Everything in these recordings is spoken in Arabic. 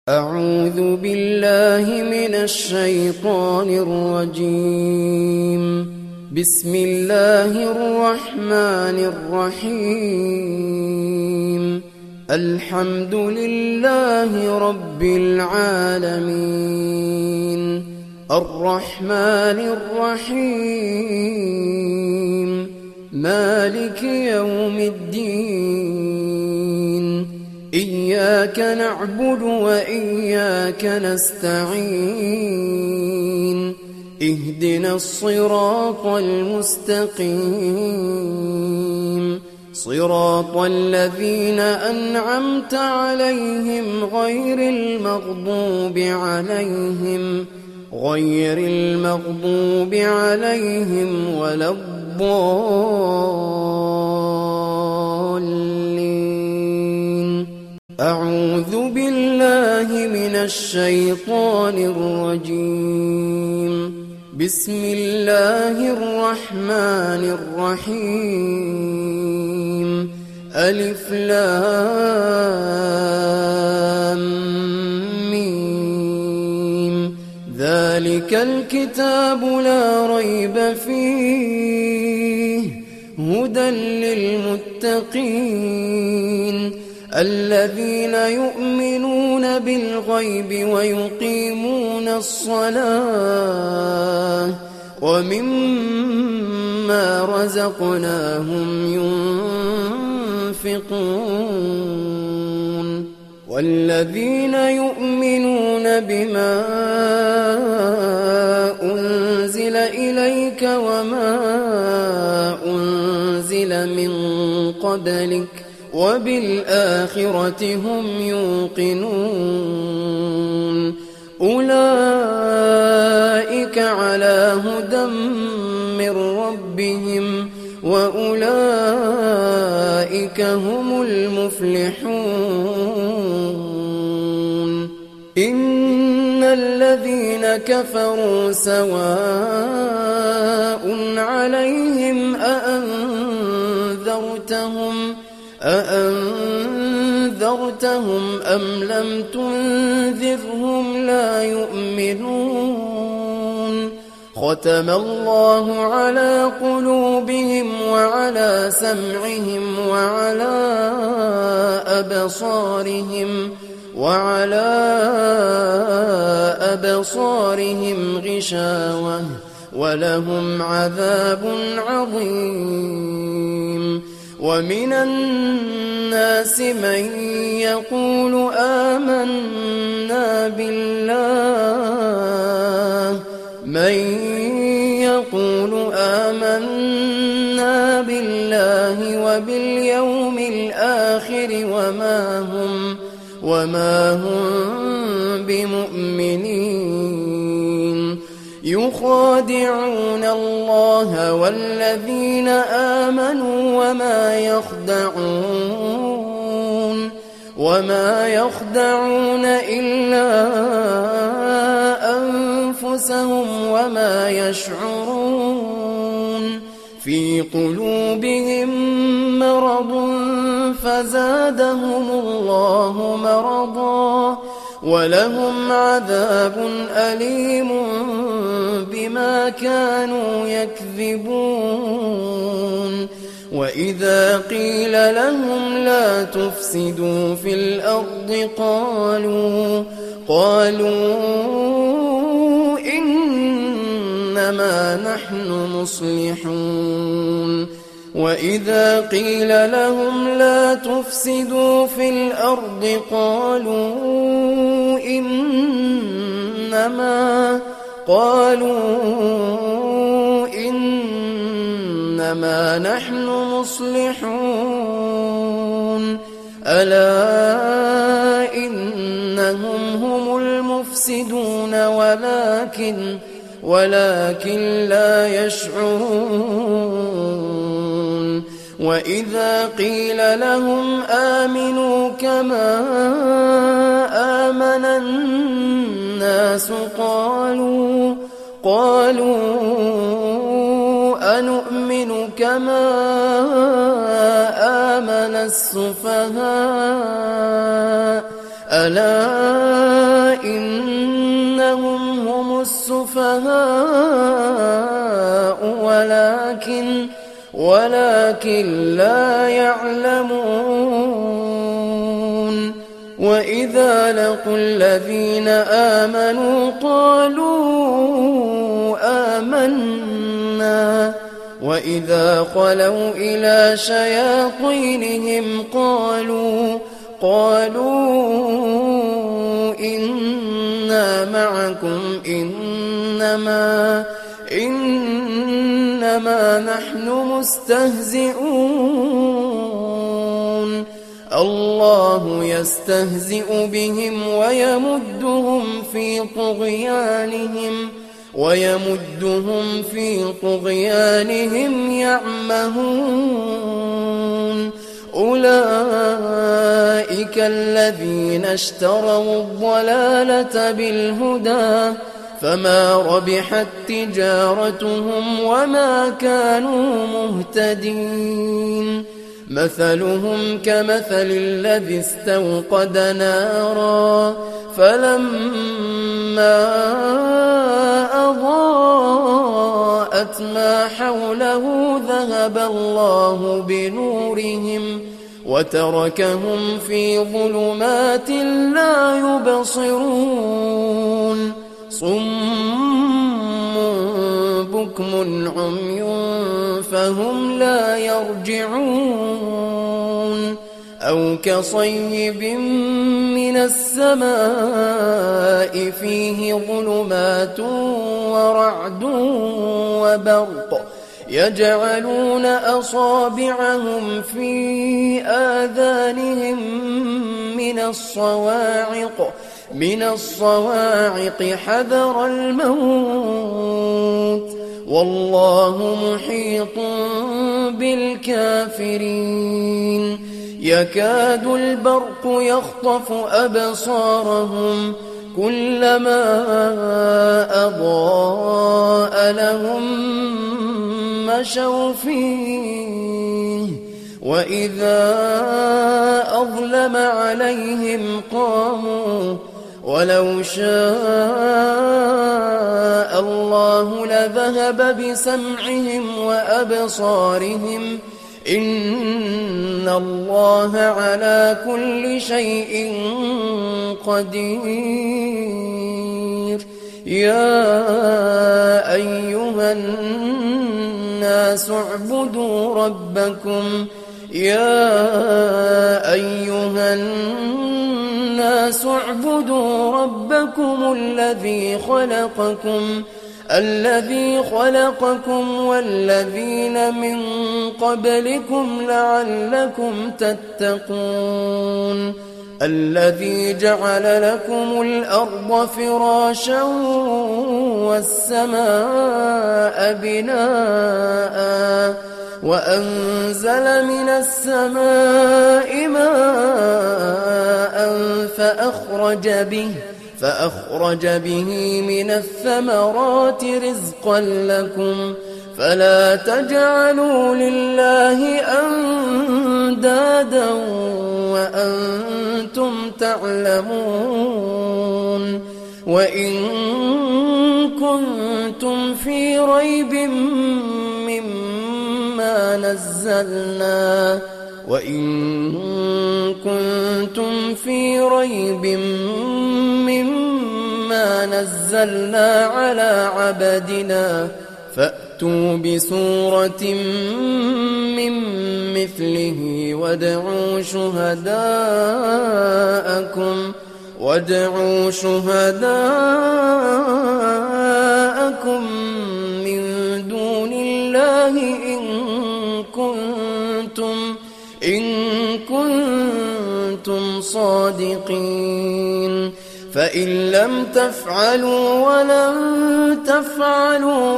أعوذ بالله من الشيطان الرجيم. بسم الله الرحمن الرحيم. الحمد لله رب العالمين الرحمن الرحيم مالك يوم الدين. إياك نعبد وإياك نستعين. اهدنا الصراط المستقيم صراط الذين أنعمت عليهم غير المغضوب عليهم ولا الضالين. أعوذ بالله من الشيطان الرجيم. بسم الله الرحمن الرحيم. ألف لام ميم. ذلك الكتاب لا ريب فيه هدى للمتقين الذين يؤمنون بالغيب ويقيمون الصلاة ومما رزقناهم ينفقون والذين يؤمنون بما أنزل إليك وما أنزل من قبلك وبالآخرة هم يوقنون. أولئك على هدى من ربهم وأولئك هم المفلحون. إن الذين كفروا سواء عليهم أأنذرتهم أم لم تنذرهم لا يؤمنون. ختم الله على قلوبهم وعلى سمعهم وعلى أبصارهم غشاوة ولهم عذاب عظيم. ومن الناس من يقول آمنا بالله وباليوم الآخر وما هم بمؤمنين. يخادعون الله والذين آمنوا وما يخدعون إلا أنفسهم وما يشعرون. في قلوبهم مرض فزادهم الله مرضا ولهم عذاب أليم بما كانوا يكذبون. وإذا قيل لهم لا تفسدوا في الأرض قالوا إنما نحن مصلحون. وإذا قيل لهم لا تفسدوا في الأرض قالوا إنما نحن مصلحون. ألا إنهم هم المفسدون ولكن لا يشعرون. وإذا قيل لهم آمنوا كما آمن الناس قالوا أنؤمن كما آمن السفهاء ألا إنهم هم السفهاء ولكن لا يعلمون. وإذا لقوا الذين آمنوا قالوا آمنا وإذا خلوا إلى شياطينهم قالوا إنا معكم إنما نحن مستهزئون. الله يستهزئ بهم ويمدهم في طغيانهم يعمهون. أولئك الذين اشتروا الضلالة بالهدى فما ربحت تجارتهم وما كانوا مهتدين. مثلهم كمثل الذي استوقد نارا فلما أضاءت ما حوله ذهب الله بنورهم وتركهم في ظلمات لا يبصرون. صم بكم عمي فهم لا يرجعون. أو كصيب من السماء فيه ظلمات ورعد وبرق يجعلون أصابعهم في آذانهم من الصواعق حذر الموت والله محيط بالكافرين. يكاد البرق يخطف أبصارهم كلما أضاء لهم مشوا فيه وإذا أظلم عليهم قاموا ولو شاء الله لذهب بسمعهم وأبصارهم إن الله على كل شيء قدير. يا أيها الناس اعبدوا ربكم الذي خلقكم والذين من قبلكم لعلكم تتقون. الذي جعل لكم الأرض فراشا والسماء بناء وأنزل من السماء ماء فأخرج به من الثمرات رزقا لكم فلا تجعلوا لله أندادا وأنتم تعلمون. وإن كنتم في ريب مما نزلنا على عبدنا فأتوا بسورة من مثله وادعوا شهداءكم من دون الله إن كنتم صادقين. فإن لم تفعلوا ولن تفعلوا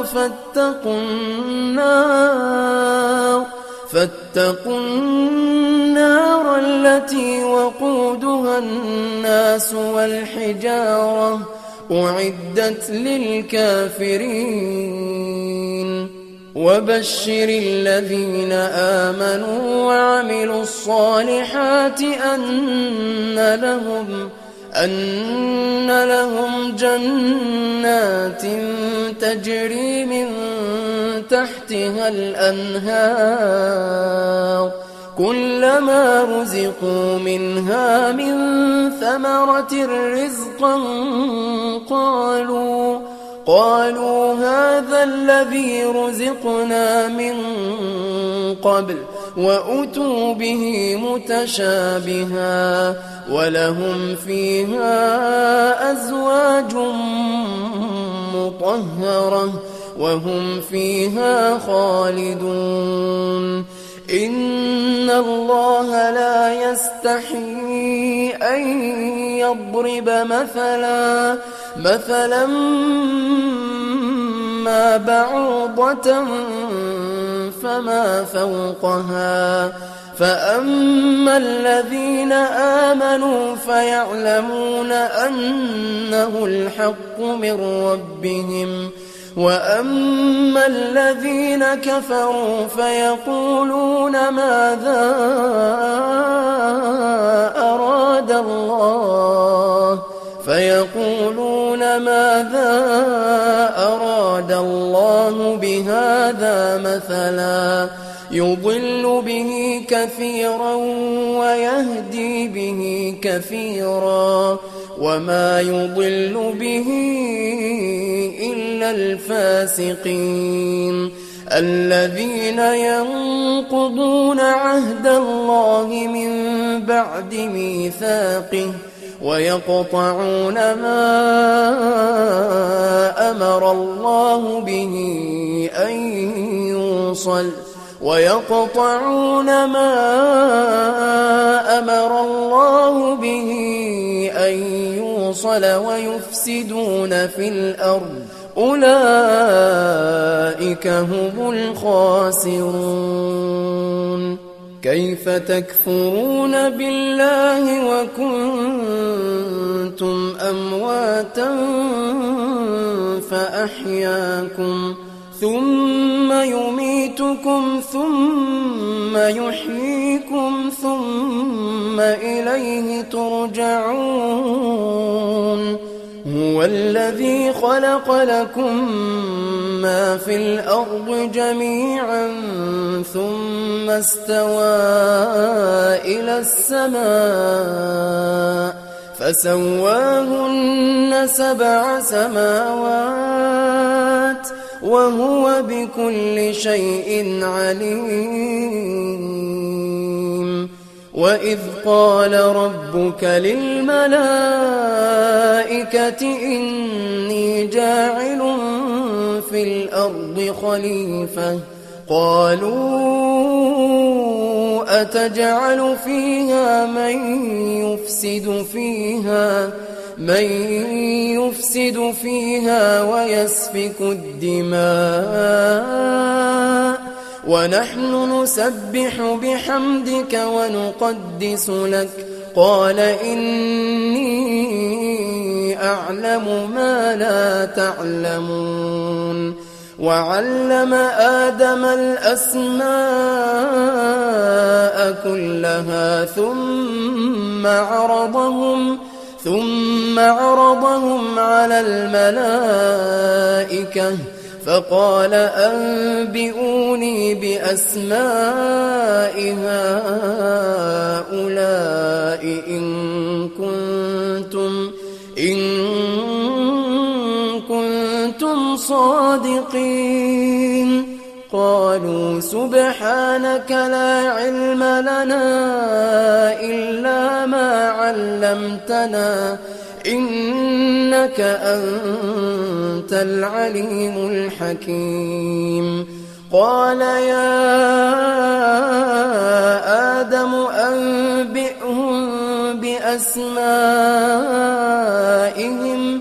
فاتقوا النار التي وقودها الناس والحجارة أعدت للكافرين. وبشر الذين آمنوا وعملوا الصالحات أن لهم جنات تجري من تحتها الأنهار كلما رزقوا منها من ثمرة رزقا قالوا هذا الذي رزقنا من قبل وأتوا به متشابها ولهم فيها أزواج مطهرة وهم فيها خالدون إن الله لا يستحيي أن يضرب مثلا ما بعوضة فما فوقها فأما الذين آمنوا فيعلمون أنه الحق من ربهم وأما الذين كفروا فيقولون ماذا أراد الله بهذا مثلا يضل به كثيرا ويهدي به كثيرا وما يضل به إلا الفاسقين الذين ينقضون عهد الله من بعد ميثاقه ويقطعون ما أمر الله به أن يوصل ويفسدون في الأرض أولئك هم الخاسرون كيف تكفرون بالله وكنتم أمواتا فأحياكم ثم يميتكم ثم يحييكم ثم إليه ترجعون هو الذي خلق لكم ما في الأرض جميعا ثم استوى إلى السماء فسواهن 7 سماوات وهو بكل شيء عليم وإذ قال ربك للملائكة إني جاعل في الأرض خليفة قالوا أتجعل فيها من يفسد فيها ويسفك الدماء ونحن نسبح بحمدك ونقدس لك قال إني أعلم ما لا تعلمون وعلم آدم الأسماء كلها ثم عرضهم على الملائكة فقال أنبئوني بأسماء هؤلاء إن كنتم صادقين قالوا سبحانك لا علم لنا إلا ما علمتنا إنك أنت العليم الحكيم قال يا آدم أنبئهم بأسمائهم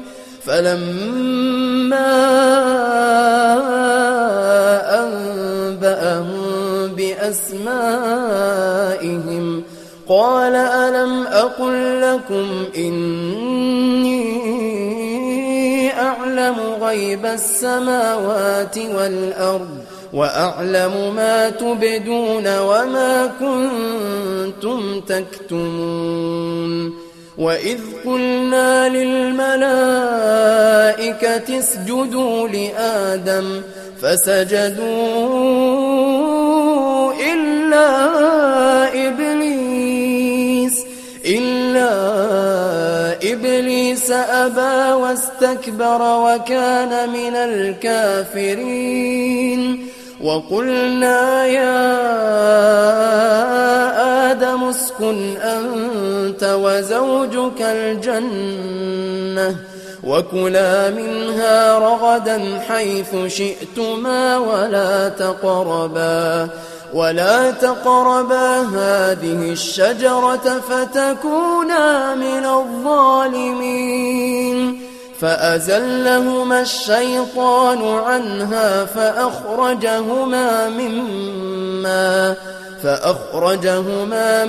فلما أنبأهم بأسمائهم قال ألم أقل لكم إني أعلم غيب السماوات والأرض وأعلم ما تبدون وما كنتم تكتمون وإذ قلنا للملائكة اسجدوا لآدم فسجدوا إلا إبليس أبى واستكبر وكان من الكافرين وقلنا يا آدم اسكن أنت وزوجك الجنة وكلا منها رغدا حيث شئتما ولا تقربا هذه الشجرة فتكونا من الظالمين فأزلهما الشيطان عنها فأخرجهما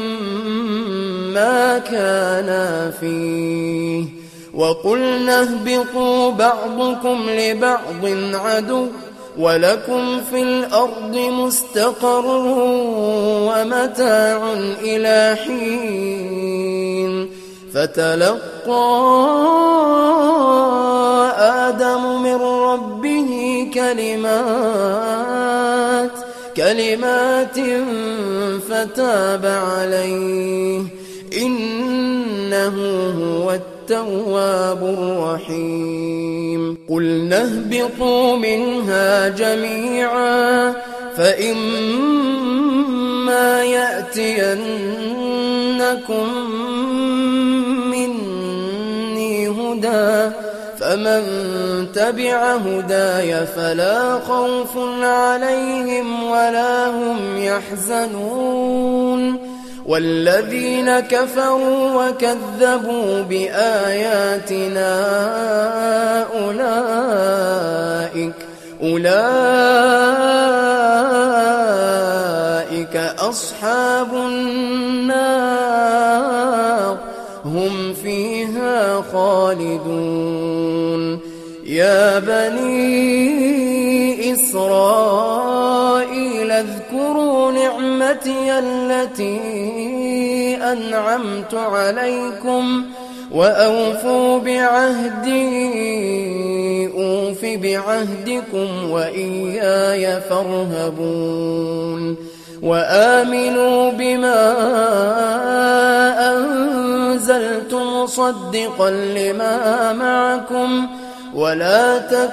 مما كانا فيه وقلنا اهبطوا بعضكم لبعض عدو ولكم في الأرض مستقر ومتاع إلى حين فتلقى آدم من ربه كلمات فتاب عليه إنه هو التواب الرحيم قلنا اهبطوا منها جميعا فإما يأتينكم مني هدى فمن تبع هداي فلا خوف عليهم ولا هم يحزنون والذين كفروا وكذبوا بآياتنا أولئك أصحاب النار هم فيها خالدون يا بني إسرائيل اذكروا نعمتي التي أنعمت عليكم وأوفوا بعهدي أوف بعهدكم وإياي فارهبون وآمنوا بما أنزلت مصدقا لما معكم ولا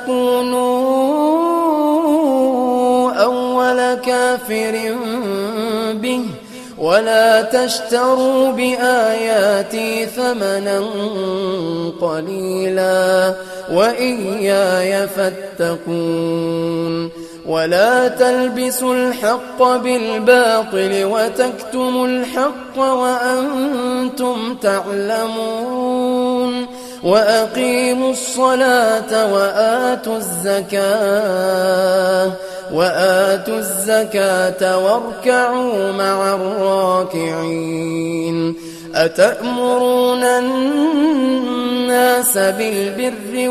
تكونوا أول كافر به ولا تشتروا بآياتي ثمنا قليلا وإياي فاتقون ولا تلبسوا الحق بالباطل وتكتموا الحق وأنتم تعلمون وأقيموا الصلاة وآتوا الزكاة واركعوا مع الراكعين أتأمرون الناس بالبر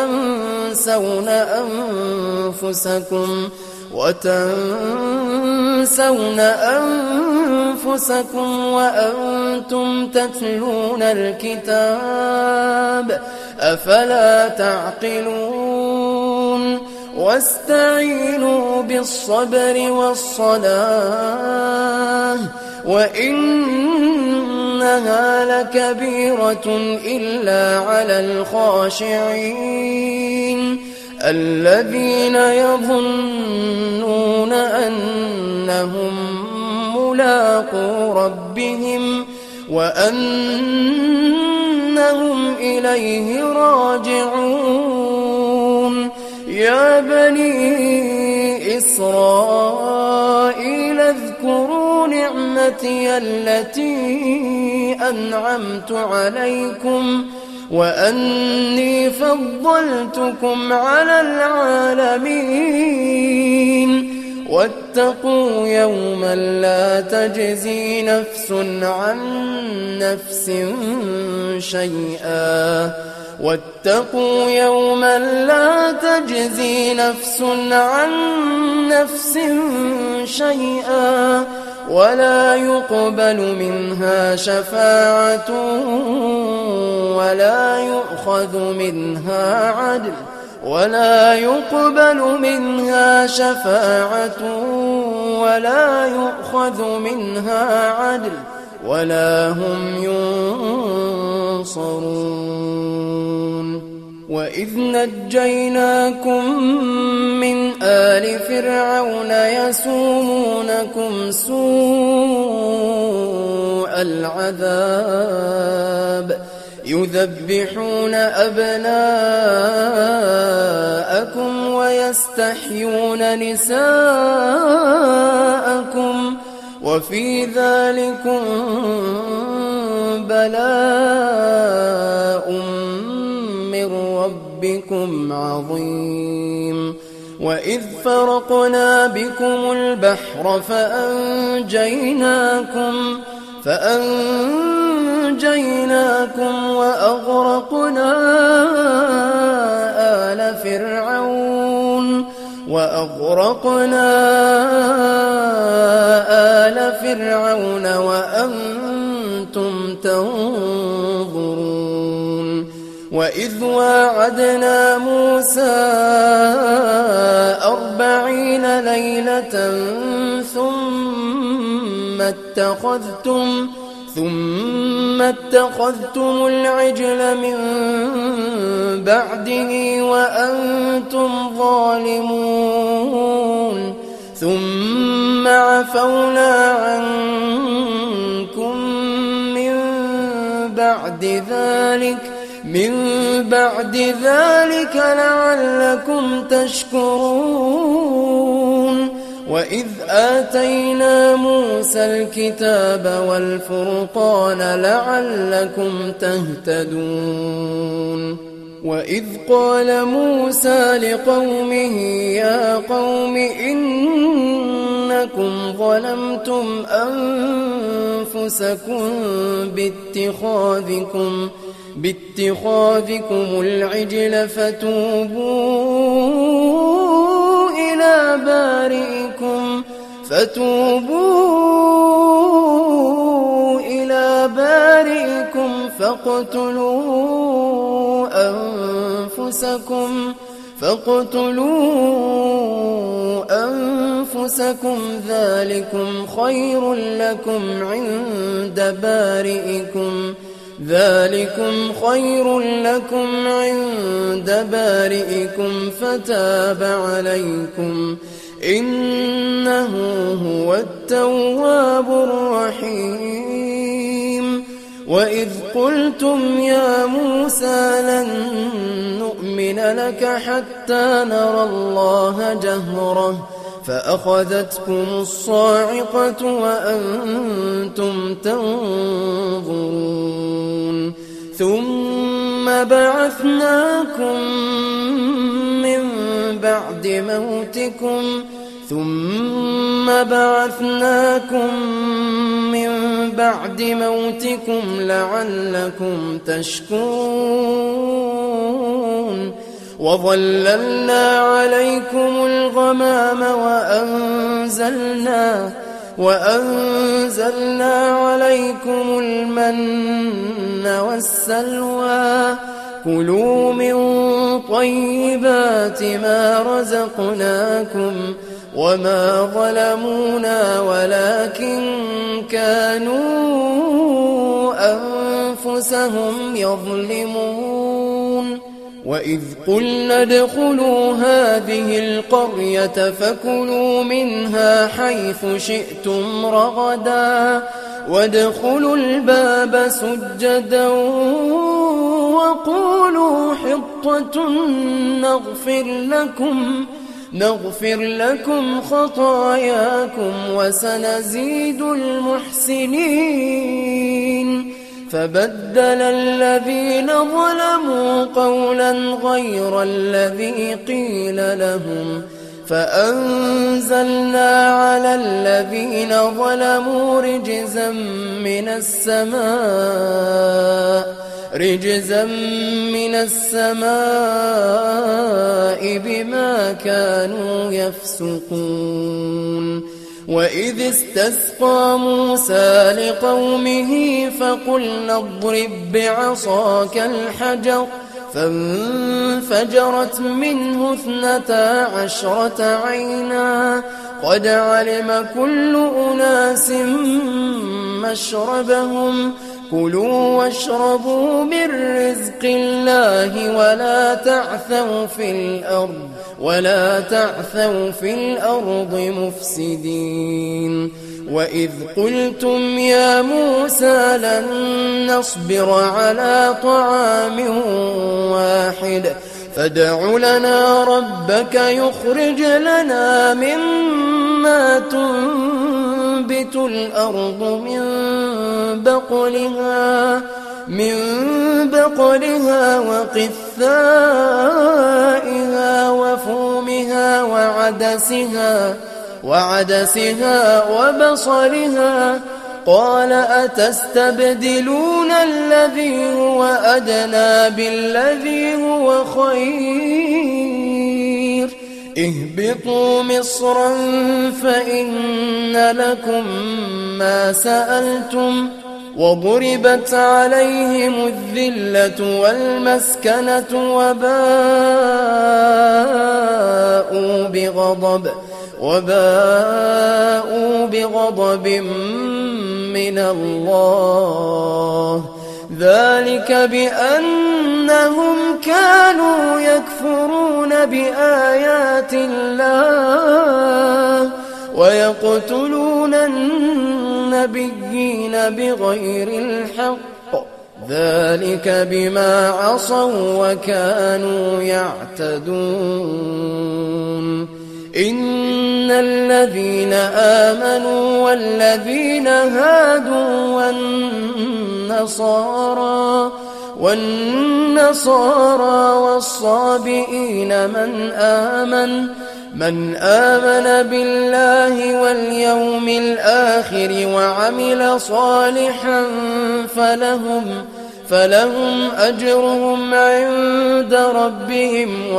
وتنسون أنفسكم وأنتم تتلون الكتاب أفلا تعقلون واستعينوا بالصبر والصلاة وإنها لكبيرة إلا على الخاشعين الذين يظنون أنهم ملاقو ربهم وأنهم إليه راجعون يا بني إسرائيل اذكروا نعمتي التي أنعمت عليكم وأني فضلتكم على العالمين واتقوا يوما لا تجزي نفس عن نفس شيئا واتقوا يوما لا تجزي نفس عن نفس شيئا ولا يقبل منها شفاعة ولا يؤخذ منها عدل ولا يقبل منها شفاعة ولا يؤخذ منها عدل ولا هم ينصرون. وإذ نجيناكم من آل فرعون يسومونكم سوء العذاب يذبحون أبناءكم ويستحيون نساءكم وفي ذلكم بلاء من ربكم عظيم. وإذ فرقنا بكم البحر فأنجيناكم وأغرقنا آل فرعون وأنتم تنظرون. وإذ واعدنا موسى 40 ليلة ثم اتخذتم العجل من بعده وأنتم ظالمون ثم عفونا عنكم من بعد ذلك لعلكم تشكرون. وإذ آتينا موسى الكتاب والفرقان لعلكم تهتدون. وإذ قال موسى لقومه يا قوم إنكم ظلمتم أنفسكم باتخاذكم العجل فتوبوا إلى بارئكم فاقتلوا أنفسكم ذلكم خير لكم عند بارئكم فتاب عليكم إنه هو التواب الرحيم. وإذ قلتم يا موسى لن نؤمن لك حتى نرى الله جهرة فأخذتكم الصاعقة وأنتم تنظرون ثم بعثناكم من بعد موتكم لعلكم تشكرون. وظللنا عليكم الغمام وأنزلنا عليكم المن والسلوى كلوا من طيبات ما رزقناكم وما ظلمونا ولكن كانوا أنفسهم يظلمون. وإذ قلنا ادخلوا هذه القرية فكلوا منها حيث شئتم رغدا وادخلوا الباب سجدا وقولوا حطة نغفر لكم خطاياكم وسنزيد المحسنين. فبدل الذين ظلموا قولا غير الذي قيل لهم فأنزلنا على الذين ظلموا رجزا من السماء بما كانوا يفسقون. وإذ استسقى موسى لقومه فقلنا اضرب بعصاك الحجر فانفجرت منه 12 عينا قد علم كل أناس مشربهم كلوا واشربوا من رزق الله ولا تعثوا في الأرض مفسدين وإذ قلتم يا موسى لن نصبر على طعام واحد فادع لنا ربك يخرج لنا مما تنبت الأرض من بقلها وقثائها وفومها وعدسها وبصلها قال أتستبدلون الذي هو أدنى بالذي هو خير اهبطوا مصرا فإن لكم ما سألتم وضربت عليهم الذلة والمسكنة وباءوا بغضب من الله ذلك بأنهم كانوا يكفرون بآيات الله ويقتلون النبيين بغير الحق ذلك بما عصوا وكانوا يعتدون إن الذين آمنوا والذين هادوا والنصارى والصابئين من آمن بالله واليوم الآخر وعمل صالحا فلهم أجرهم عند ربهم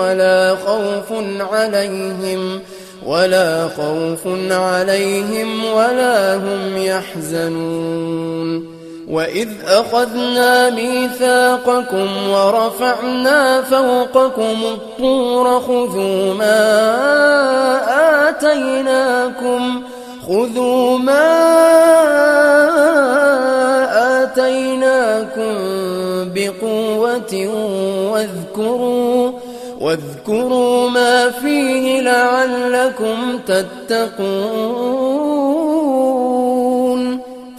ولا خوف عليهم ولا هم يحزنون وإذ أخذنا ميثاقكم ورفعنا فوقكم الطور خذوا ما آتيناكم بقوة واذكروا ما فيه لعلكم تتقون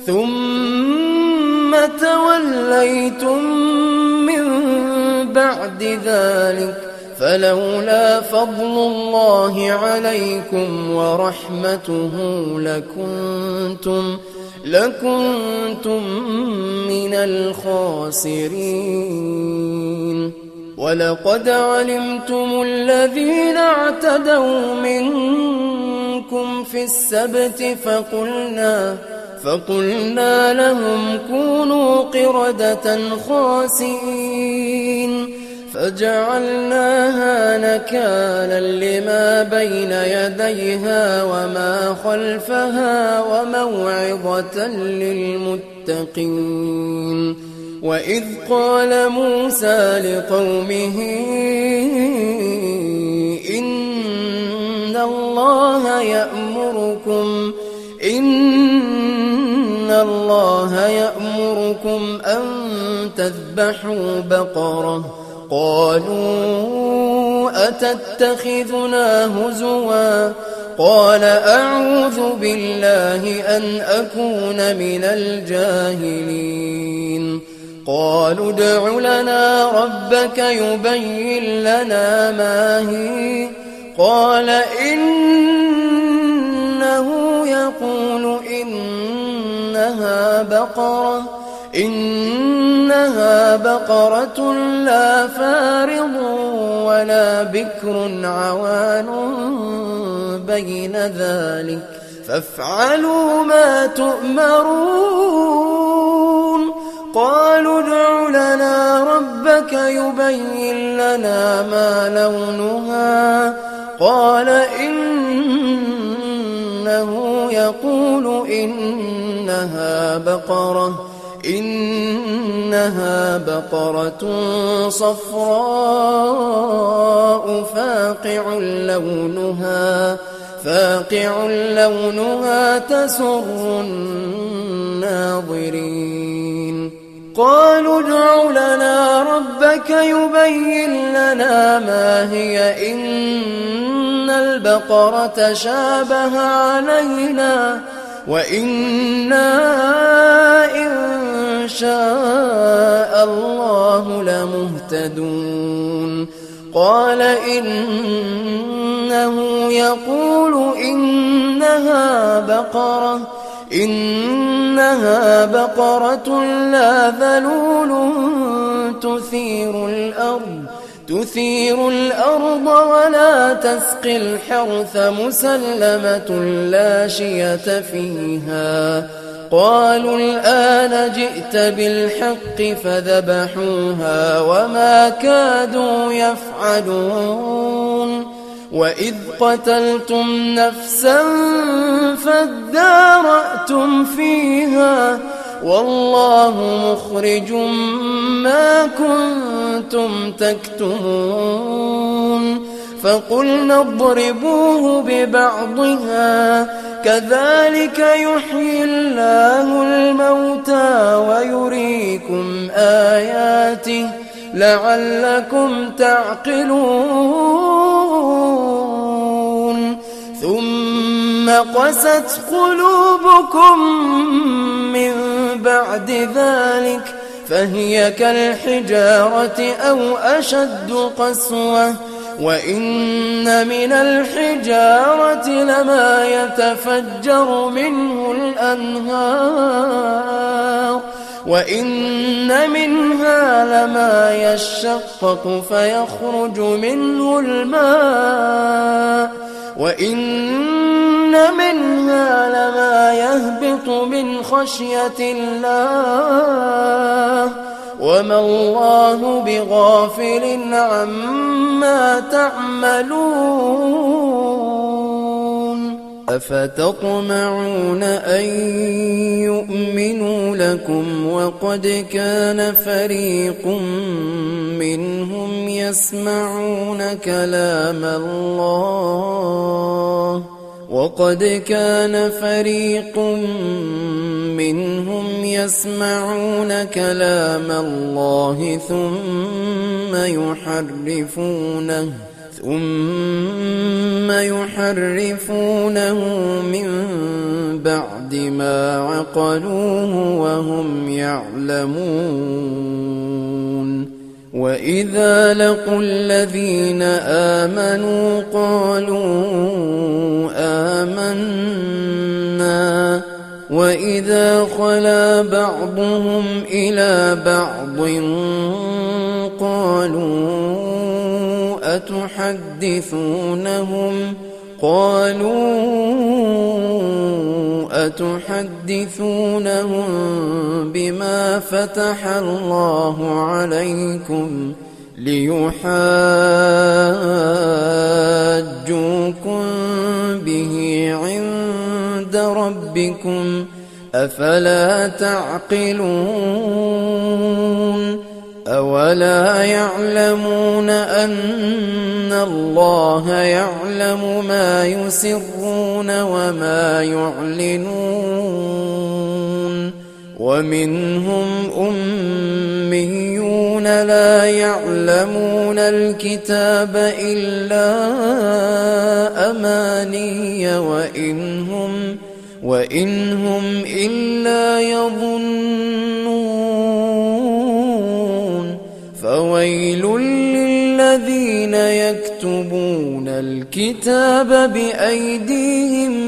ثم توليتم من بعد ذلك فلولا فضل الله عليكم ورحمته لكنتم من الخاسرين ولقد علمتم الذين اعتدوا منكم في السبت فقلنا لهم كونوا قردة خاسئين فجعلناها نكالا لما بين يديها وما خلفها وموعظة للمتقين وإذ قال موسى لقومه إن الله يأمركم أن تذبحوا بقرة قالوا أتتخذنا هزوا قال أعوذ بالله أن أكون من الجاهلين قالوا ادع لنا ربك يبين لنا ما هي قال إنه يقول إنها بقرة لا فارض ولا بكر عوان بين ذلك فافعلوا ما تؤمرون قالوا ادع لنا ربك يبين لنا ما لونها قال إنه يقول إنها بقرة صفراء فاقع لونها تسر الناظرين قالوا ادع لنا ربك يبين لنا ما هي إن البقرة شابه علينا وإنا إن شاء الله لمهتدون قال إنه يقول إنها بقرة لا ذلول تثير الأرض ولا تسقي الحرث مسلمة لا شية فيها قالوا الآن جئت بالحق فذبحوها وما كادوا يفعلون وإذ قتلتم نفسا فادارأتم فيها والله مخرج ما كنتم تكتمون فقلنا اضربوه ببعضها كذلك يحيي الله الموتى ويريكم آياته لعلكم تعقلون ثم قست قلوبكم من بعد ذلك فهي كالحجارة أو أشد قسوة وإن من الحجارة لما يتفجر منه الأنهار وإن منها لما يشقق فيخرج منه الماء وإن منها لما يهبط من خشية الله وما الله بغافل عما تعملون أفتطمعون أن يؤمنوا لكم وقد كان فريق منهم يسمعون كلام الله ثم يحرفونه من بعد ما عقلوه وهم يعلمون وإذا لقوا الذين آمنوا قالوا آمنا وإذا خلا بعضهم إلى بعض قالوا أتحدثونهم بما فتح الله عليكم ليحاجوكم به عند ربكم أفلا تعقلون أولا يعلمون أن الله يعلم ما يسرون وما يعلنون ومنهم أميون لا يعلمون الكتاب إلا أماني وإن هم إلا يظنون فويل للذين يكتبون الكتاب بأيديهم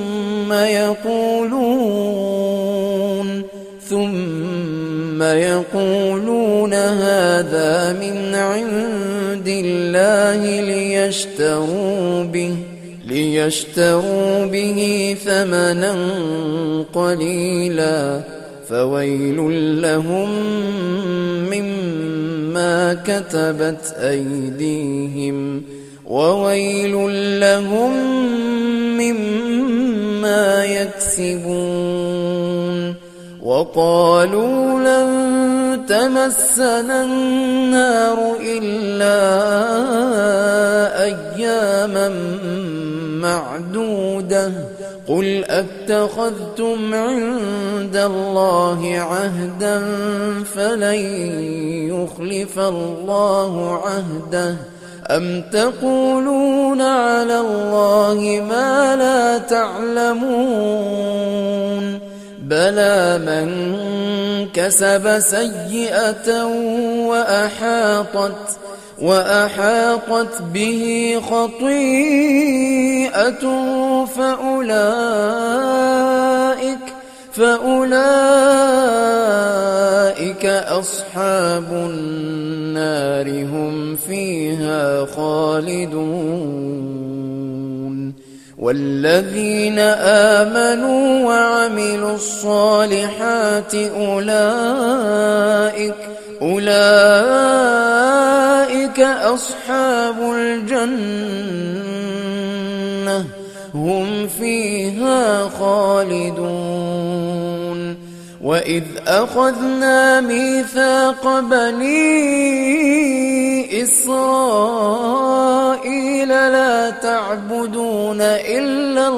ثم يقولون هذا من عند الله ليشتروا به ثمنا قليلا فويل لهم مما كتبت أيديهم وويل لهم مما يكسبون. وقالوا لن تمسنا النار إلا أياما معدودة قل أتخذتم عند الله عهدا فلن يخلف الله عهده أم تقولون على الله ما لا تعلمون بلى من كسب سيئة وأحاطت به خطيئته فأولئك أصحاب النار هم فيها خالدون. والذين آمنوا وعملوا الصالحات أولئك أصحاب الجنة هم فيها خالدون. وإذ أخذنا ميثاق بني إسرائيل لا تعبدون إلا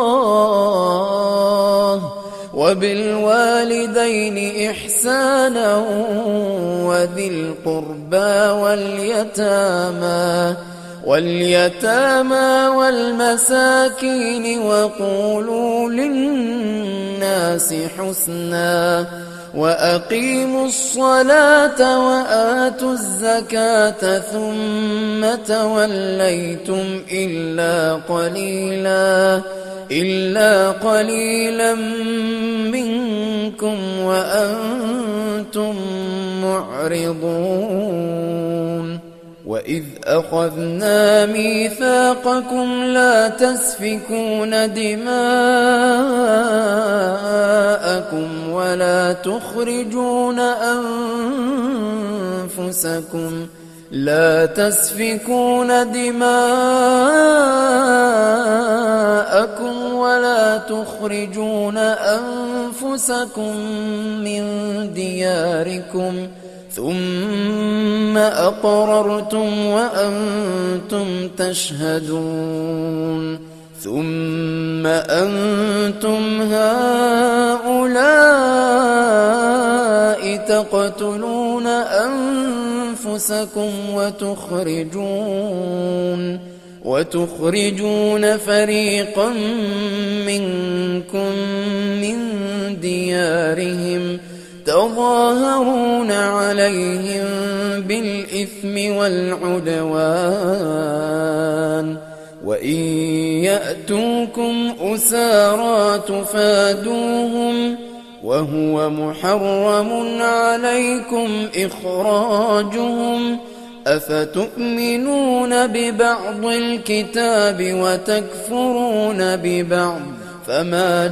الله وبالوالدين إحسانا وذي القربى واليتامى والمساكين وقولوا للناس حسنا وأقيموا الصلاة وآتوا الزكاة ثم توليتم إلا قليلا منكم وأنتم معرضون. وإذ أخذنا ميثاقكم لا تسفكون دماءكم ولا تخرجون أنفسكم من دياركم ثم أقررتم وأنتم تشهدون. ثم أنتم هؤلاء تقتلون أنفسكم وتخرجون فريقا منكم من ديارهم تظاهرون عليهم بالإثم والعدوان وإن يأتوكم أسارى تفادوهم وهو محرم عليكم إخراجهم أفتؤمنون ببعض الكتاب وتكفرون ببعض فما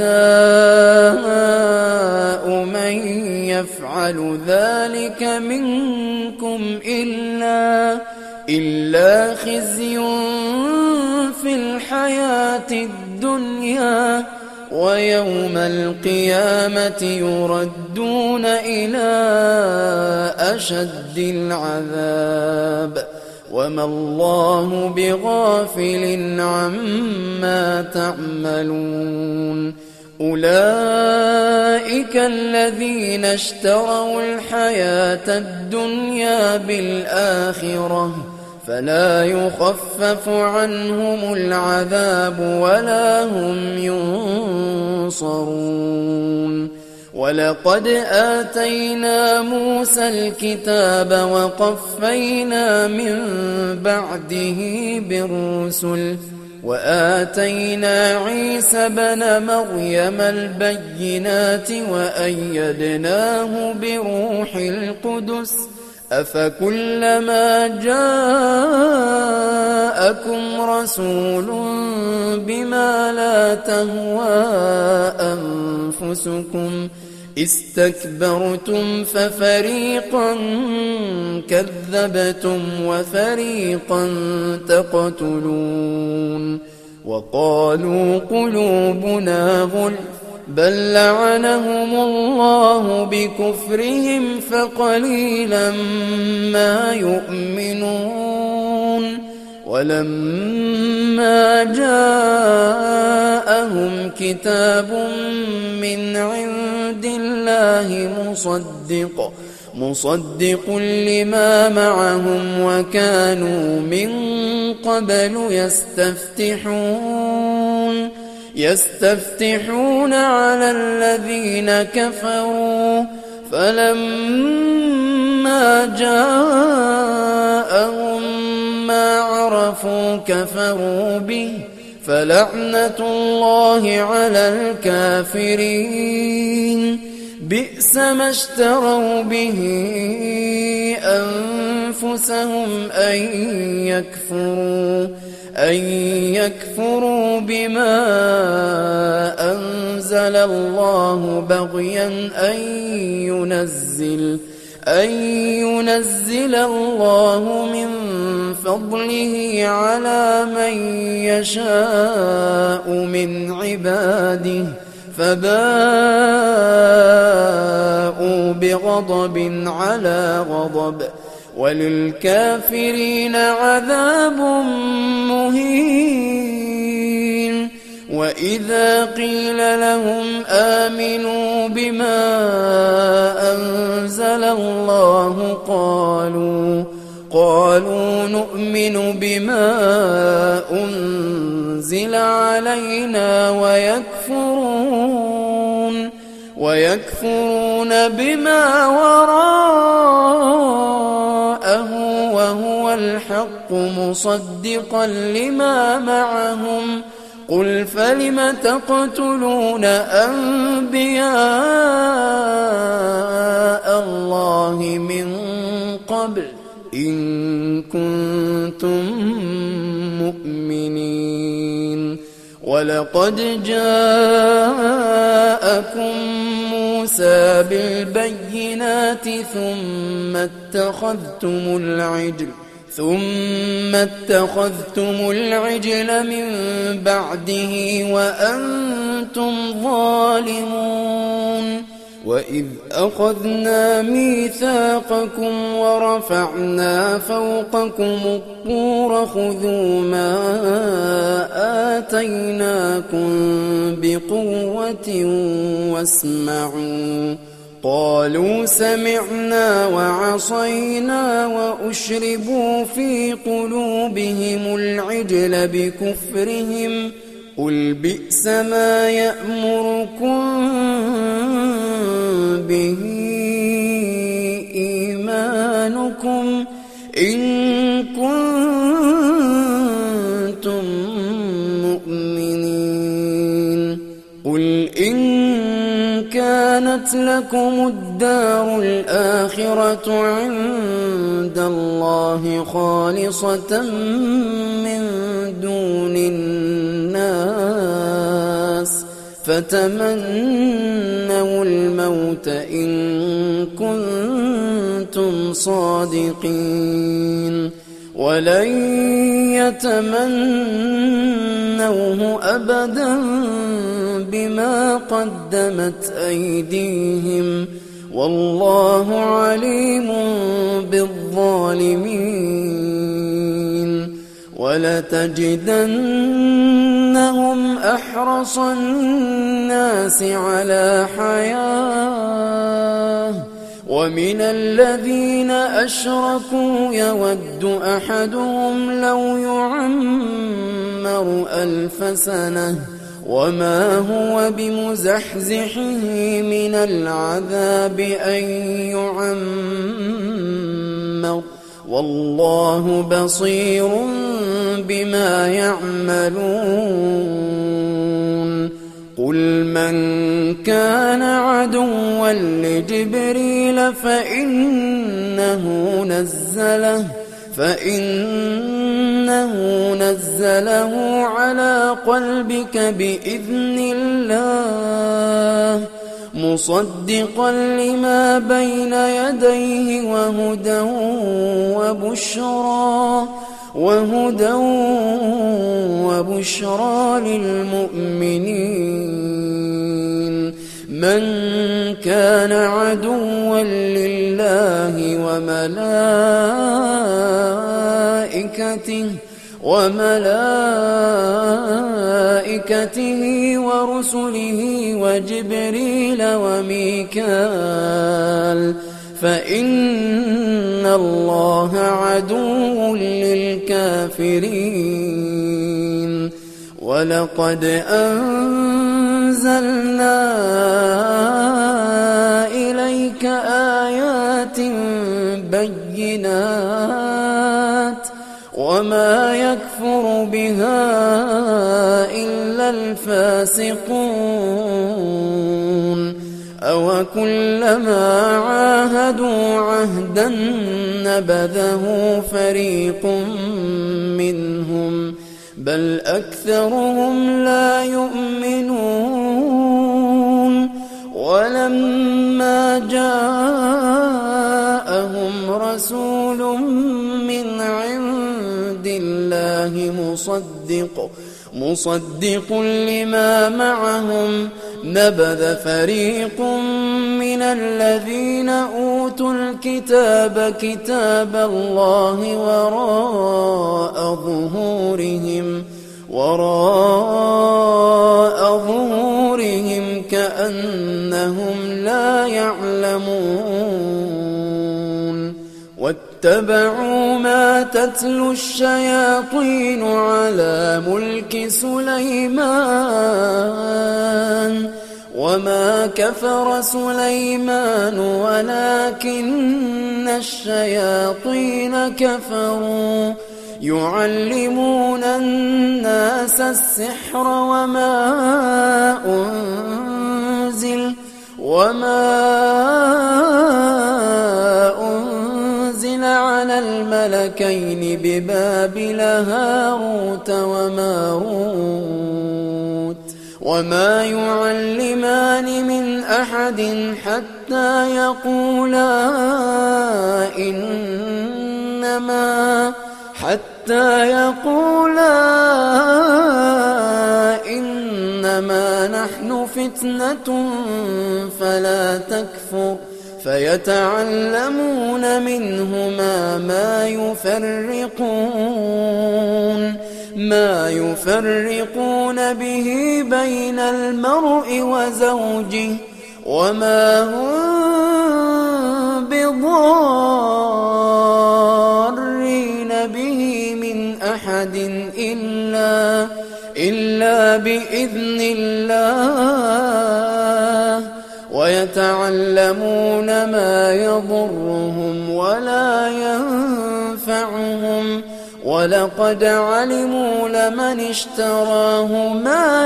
جزاء من يفعل ذلك منكم إلا خزي في الحياة الدنيا ويوم القيامة يردون إلى أشد العذاب وما الله بغافل عما تعملون. أولئك الذين اشتروا الحياة الدنيا بالآخرة فلا يخفف عنهم العذاب ولا هم ينصرون. ولقد آتينا موسى الكتاب وقفينا من بعده بالرسل وآتينا عيسى بن مريم البينات وأيدناه بروح القدس أفكلما جاءكم رسول بما لا تهوى أنفسكم استكبرتم ففريقا كذبتم وفريقا تقتلون وقالوا قلوبنا غلف بل لعنهم الله بكفرهم فقليلا ما يؤمنون ولما جاءهم كتاب من عند الله مصدق لما معهم وكانوا من قبل يستفتحون على الذين كفروا فلما جاءهم ما عرفوا كفروا به فلعنة الله على الكافرين بئس ما اشتروا به أنفسهم أن يكفروا بما أنزل الله بغيا أن ينزل الله من فضله على من يشاء من عباده فباءوا بغضب على غضب وللكافرين عذاب مهين وإذا قيل لهم آمنوا بما أنزل الله قالوا نؤمن بما أنزل علينا ويكفرون بما وراءه وهو الحق مصدقا لما معهم قل فلم تقتلون أنبياء الله من قبل إن كنتم مؤمنين ولقد جاءكم موسى بالبينات ثم اتخذتم العجل من بعده وأنتم ظالمون وإذ أخذنا ميثاقكم ورفعنا فوقكم الطور خذوا ما آتيناكم بقوة واسمعوا قالوا سمعنا وعصينا وأشربوا في قلوبهم العجل بكفرهم قل بئس ما يأمركم به إيمانكم إن كنتم مؤمنين قل إن كانت لكم الدار الآخرة عند الله خالصة من دون الناس فتمنوا الموت إن كنتم صادقين ولن يتمنوه أبدا بما قدمت أيديهم والله عليم بالظالمين ولتجدنهم أحرص الناس على حياة ومن الذين أشركوا يود أحدهم لو يعمر 1000 سنة وما هو بمزحزحه من العذاب أن يعمر والله بصير بما يعملون قل من كان عدوا لجبريل فإنه نزله على قلبك بإذن الله مصدقا لما بين يديه وهدى وبشرى للمؤمنين. من كان عدوا لله وملائكته ورسله وجبريل وميكال فإن الله عدو للكافرين. ولقد أنزلنا إليك آيات بينات وما يكفر بها إلا الفاسقون. أوكلما عاهدوا عهدا نبذه فريق منهم بل أكثرهم لا يؤمنون. ولما جاءهم رسول من عند الله مصدق لما معهم نبذ فريق من الذين أوتوا الكتاب كتاب الله وراء ظهورهم كأنهم لا يعلمون. واتبعوا ما تتلو الشياطين على ملك سليمان وما كفر سليمان ولكن الشياطين كفروا يعلمون الناس السحر وما أنزل على الملكين ببابل هاروت وماروت وما يعلمان من أحد حتى يقولا إنما نحن فتنة فلا تكفر. فيتعلمون منهما ما يفرقون به بين المرء وزوجه وما هم بضارين به من أحد إلا بإذن الله. ويتعلمون ما يضرهم ولا ينفعهم ولقد علموا لمن اشتراه ما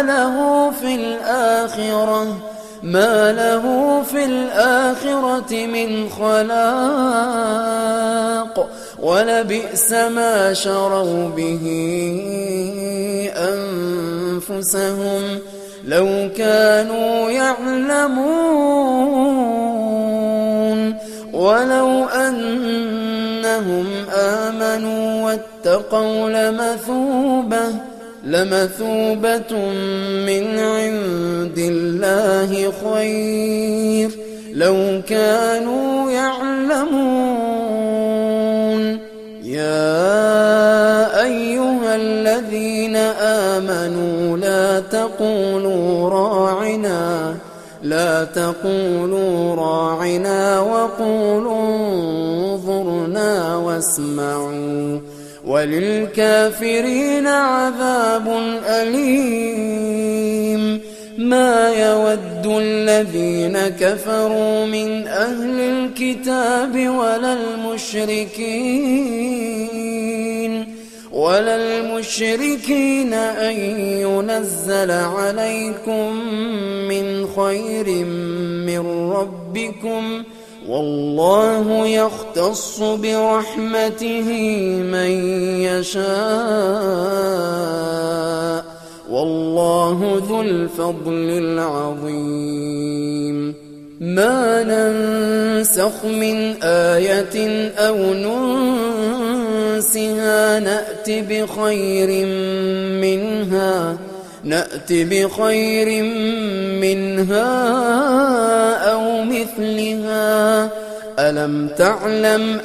له في الآخرة من خلاق ولبئس ما شروا به أنفسهم لو كانوا يعلمون. ولو أنهم آمنوا واتقوا لمثوبة من عند الله خير لو كانوا يعلمون. يا أيها الذين آمنوا لا تقولوا راعنا وقولوا انظرنا واسمعوا وللكافرين عذاب أليم. ما يود الذين كفروا من أهل الكتاب ولا المشركين أن ينزل عليكم من خير من ربكم والله يختص برحمته من يشاء والله ذو الفضل العظيم. ما ننسخ من آية أو ننسها نأت بخير منها أو مثلها. ألم تعلم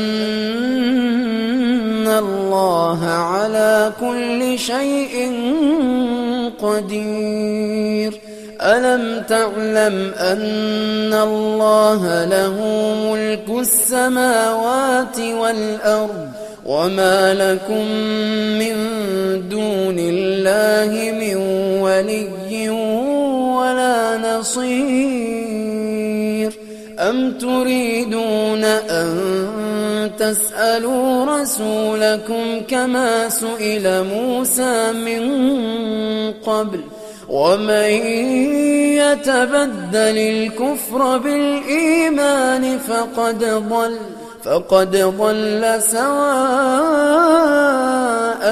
أن الله على كل شيء قدير؟ ألم تعلم أن الله له ملك السماوات والأرض وما لكم من دون الله من ولي ولا نصير؟ أم تريدون أن تسألوا رسولكم كما سئل موسى من قبل؟ ومن يتبدل الكفر بالإيمان فقد ضل سواء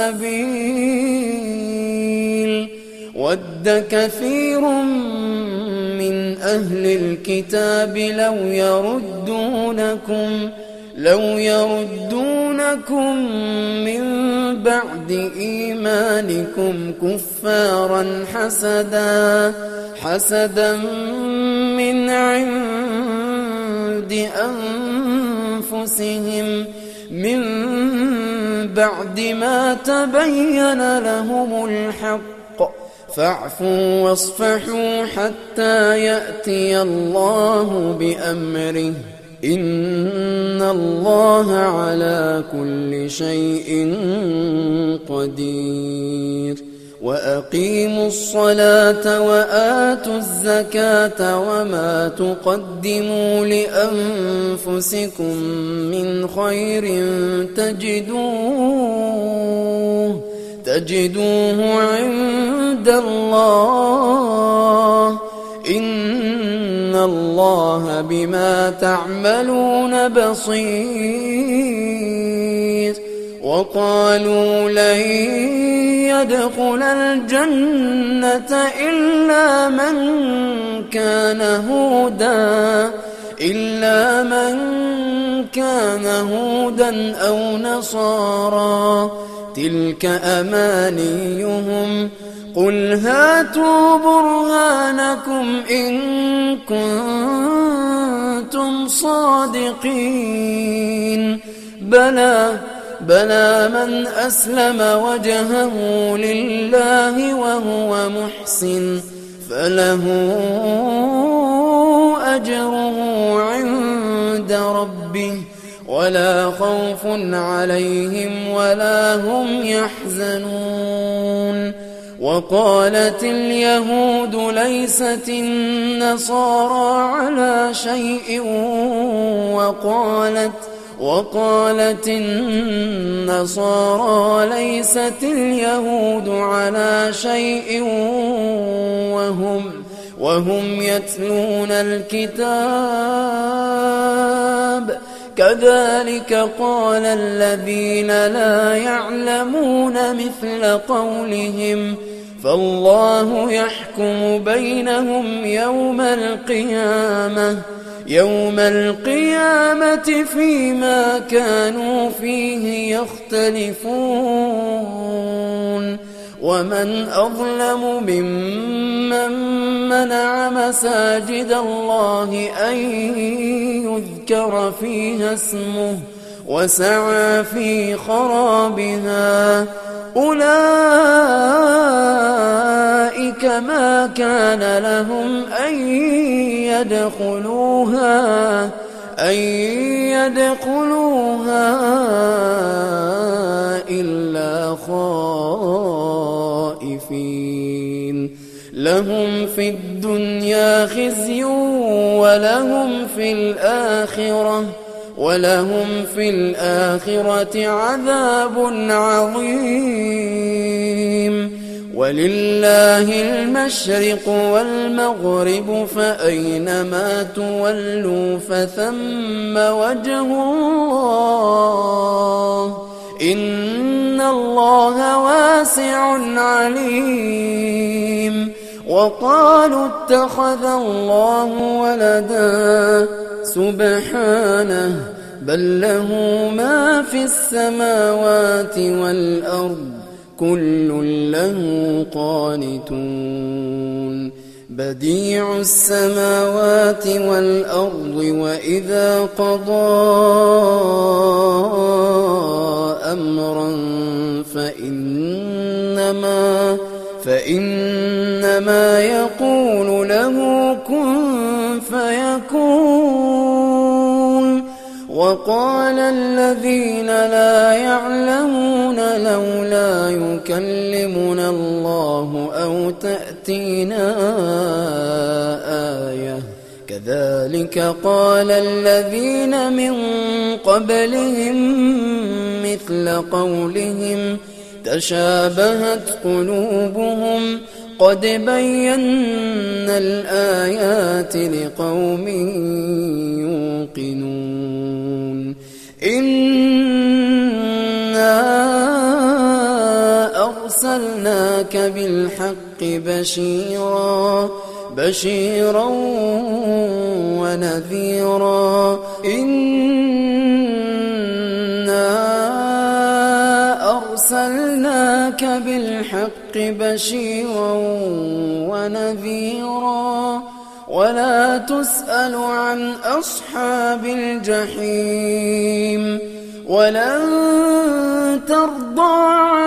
السبيل. ود كثير من أهل الكتاب لو يردونكم من بعد إيمانكم كفارا حسدا من عند أنفسهم من بعد ما تبين لهم الحق، فاعفوا واصفحوا حتى يأتي الله بأمره، إن الله على كل شيء قدير. وأقيموا الصلاة وآتوا الزكاة وما تقدموا لأنفسكم من خير تجدوه عند الله، إن الله بما تعملون بصير. وقالوا لن يدخل الجنة إلا من كان هودا أو نصارى، تلك أمانيهم، قل هاتوا برهانكم إن كنتم صادقين. بلى من أسلم وجهه لله وهو محسن فله أجره عند ربه ولا خوف عليهم ولا هم يحزنون. وقالت اليهود ليست النصارى على شيء وقالت النصارى ليست اليهود على شيء وهم يتلون الكتاب، كذلك قال الذين لا يعلمون مثل قولهم، فالله يحكم بينهم يوم القيامة فيما كانوا فيه يختلفون. ومن أظلم ممن منع مساجد الله أن يذكر فيها اسمه وسعى في خرابها، أولئك ما كان لهم أن يدخلوها إلا خائفين. لهم في الدنيا خزي ولهم في الآخرة عذاب عظيم. ولله المشرق والمغرب فأينما تولوا فثم وجه الله، إن الله واسع عليم. وقالوا اتخذ الله ولدا سبحانه بل له ما في السماوات والأرض كل له قانتون بديع السماوات والأرض وإذا قضى أمرا فإنما يقول له كن فيكون وقال الذين لا يعلمون لولا يكلمنا الله أو تأتينا آية كذلك قال الذين من قبلهم مثل قولهم تشابهت قلوبهم قد بينا الآيات لقوم يوقنون إنا أرسلناك بالحق بشيرا ونذيرا أرسلناك بالحق بشيرا ونذيرا ولا تسأل عن أصحاب الجحيم ولن ترضى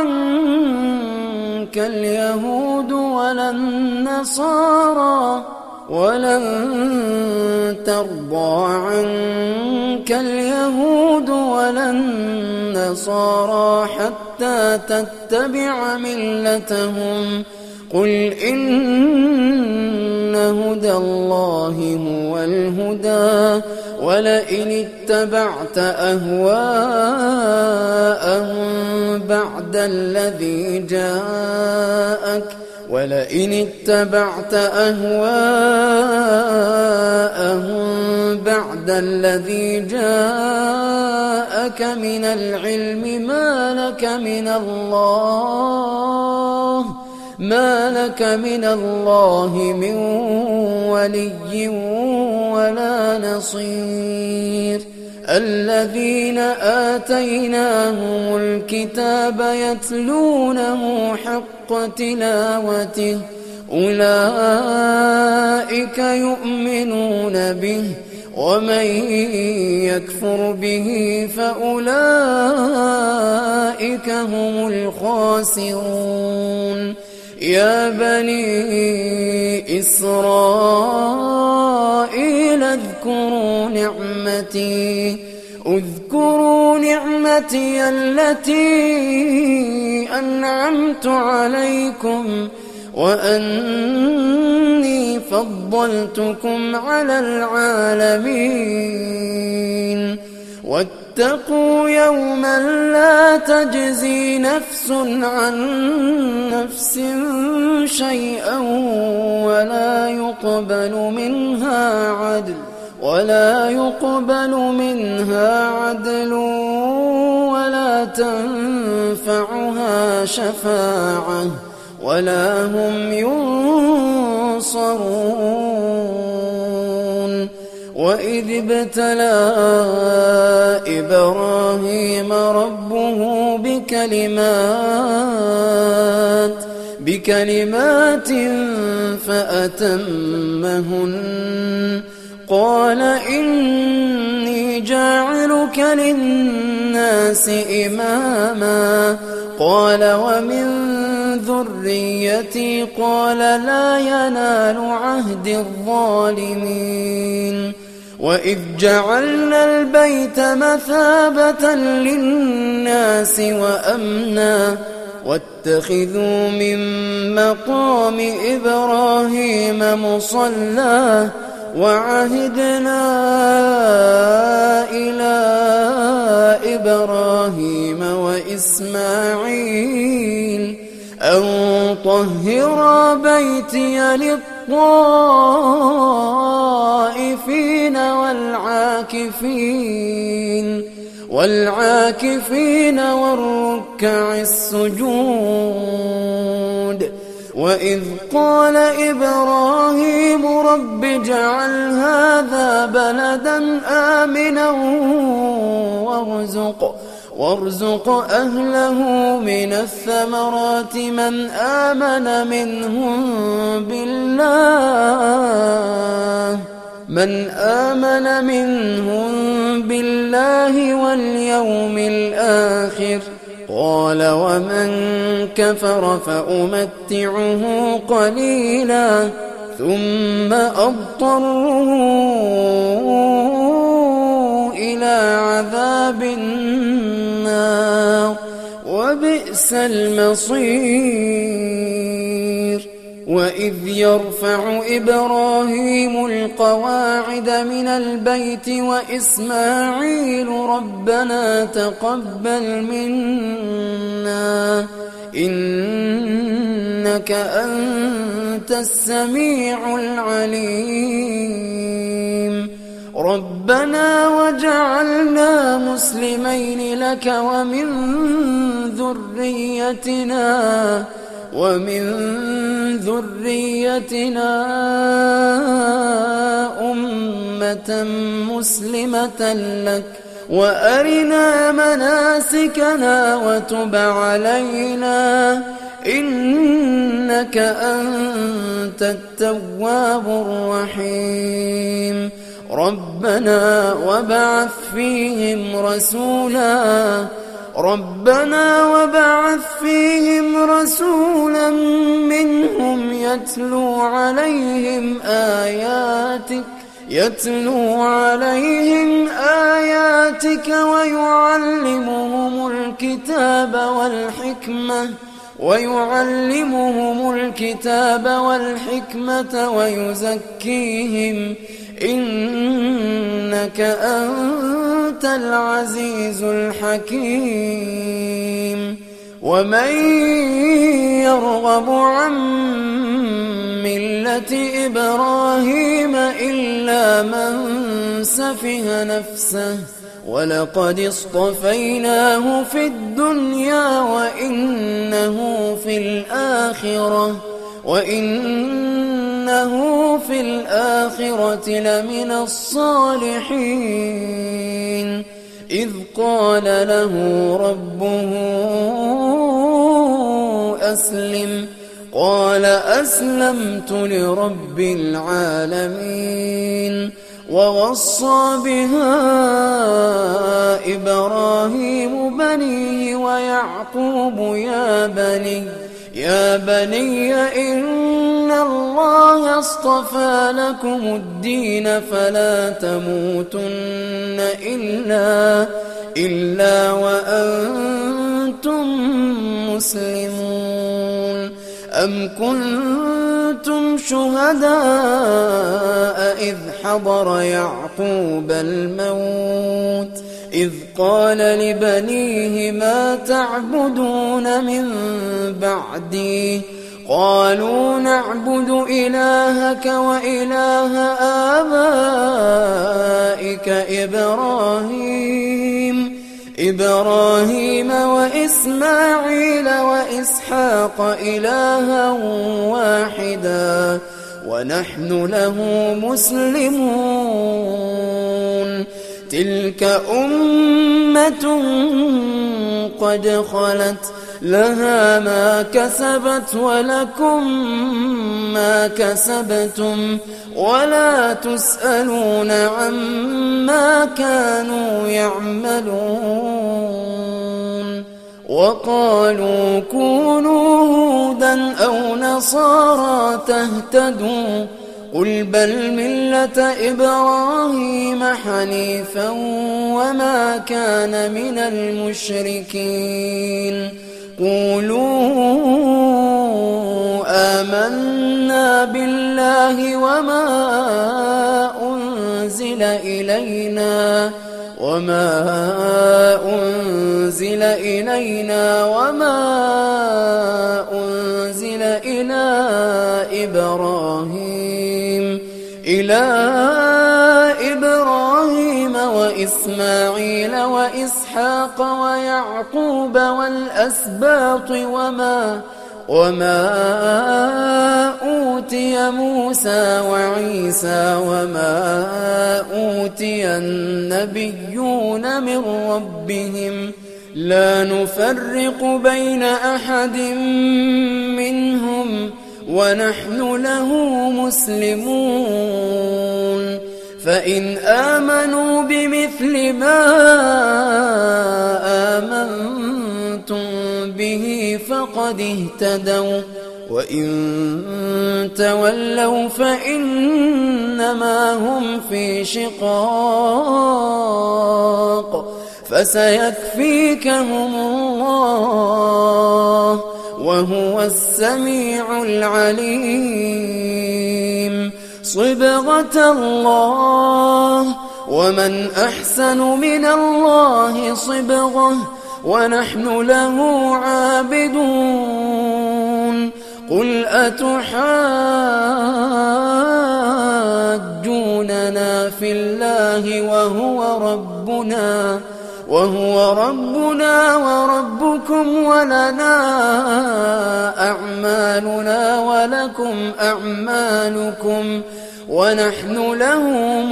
عنك اليهود ولا النصارى حتى تتبع ملتهم قل إن هدى الله هو الهدى ولئن اتبعت أهواءهم بعد الذي جاءك من العلم ما لك من الله من ولي ولا نصير الذين آتيناهم الكتاب يتلونه حق تلاوته أولئك يؤمنون به ومن يكفر به فأولئك هم الخاسرون يا بني إسرائيل اذكروا نعمتي التي أنعمت عليكم وأني فضلتكم على العالمين واتقوا يوما لا تجزي نفس عن نفس شيئا ولا يقبل منها عدل ولا تنفعها شفاعة ولا هم ينصرون وإذ ابتلى إبراهيم ربه بكلمات فأتمهن قال إني جاعلك للناس إماما قال ومن ذريتي قال لا ينال عهد الظالمين وإذ جعلنا البيت مثابة للناس وأمنا واتخذوا من مقام إبراهيم مصلى وعهدنا إلى إبراهيم وإسماعيل أن طهرا بيتي للطائفين والعاكفين والركع السجود وإذ قال إبراهيم رب اجعل هذا بلدا آمنا وارزق أهله من الثمرات من آمن منهم بالله واليوم الآخر قال ومن كفر فأمتعه قليلا ثم أضطره إلى عذاب النار وبئس المصير وإذ يرفع إبراهيم القواعد من البيت وإسماعيل ربنا تقبل منا إنك أنت السميع العليم ربنا وجعلنا مسلمين لك ومن ذريتنا أمة مسلمة لك وأرنا مناسكنا وتب علينا إنك أنت التواب الرحيم ربنا وبعث فيهم رسولا منهم يتلو عليهم آياتك ويعلمهم الكتاب والحكمة ويزكيهم إنك أنت العزيز الحكيم ومن يرغب عن ملة إبراهيم إلا من سفه نفسه ولقد اصطفيناه في الدنيا وإنه في الآخرة لمن الصالحين إذ قال له ربه أسلم قال أسلمت لرب العالمين ووصى بها إبراهيم بنيه ويعقوب يا بني إن الله اصطفى لكم الدين فلا تموتن إلا وأنتم مسلمون أم كنتم شهداء إذ حضر يعقوب الموت إذ قال لبنيه ما تعبدون من بعدي قالوا نعبد إلهك وإله آبائك إبراهيم وإسماعيل وإسحاق إلها واحدا ونحن له مسلمون تلك أمة قد خلت لها ما كسبت ولكم ما كسبتم ولا تسألون عما كانوا يعملون وقالوا كونوا هودا أو نصارى تهتدوا قل بل ملة إبراهيم حنيفا وما كان من المشركين قولوا آمنا بالله وما أنزل إلينا وما أنزل إلى إبراهيم وإسماعيل وإسحاق ويعقوب والأسباط وما أوتي موسى وعيسى وما أوتي النبيون من ربهم لا نفرق بين أحد منهم ونحن له مسلمون فإن آمنوا بمثل ما آمنتم به فقد اهتدوا وإن تولوا فإنما هم في شقاق فسيكفيكهم الله وهو السميع العليم صبغة الله ومن أحسن من الله صبغة ونحن له عابدون قل أتحاجوننا في الله وهو ربنا وربكم ولنا أعمالنا ولكم أعمالكم ونحن له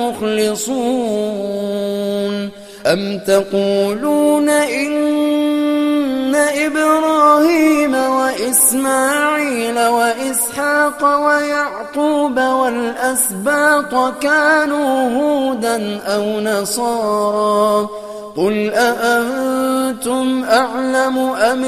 مخلصون أم تقولون إن إبراهيم وإسماعيل وإسحاق ويعقوب والأسباط كانوا هودا أو نصارى قل أأنتم أعلم أم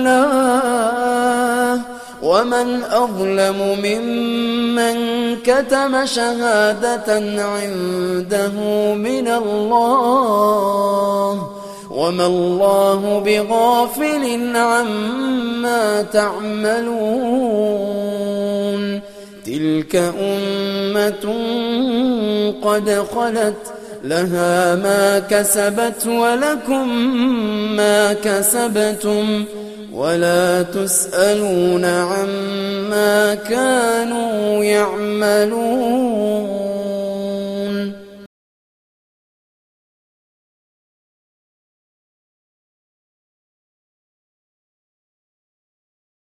الله ومن أظلم ممن كتم شهادة عنده من الله وما الله بغافل عما تعملون تلك أمة قد خلت لها ما كسبت ولكم ما كسبتم ولا تسألون عما كانوا يعملون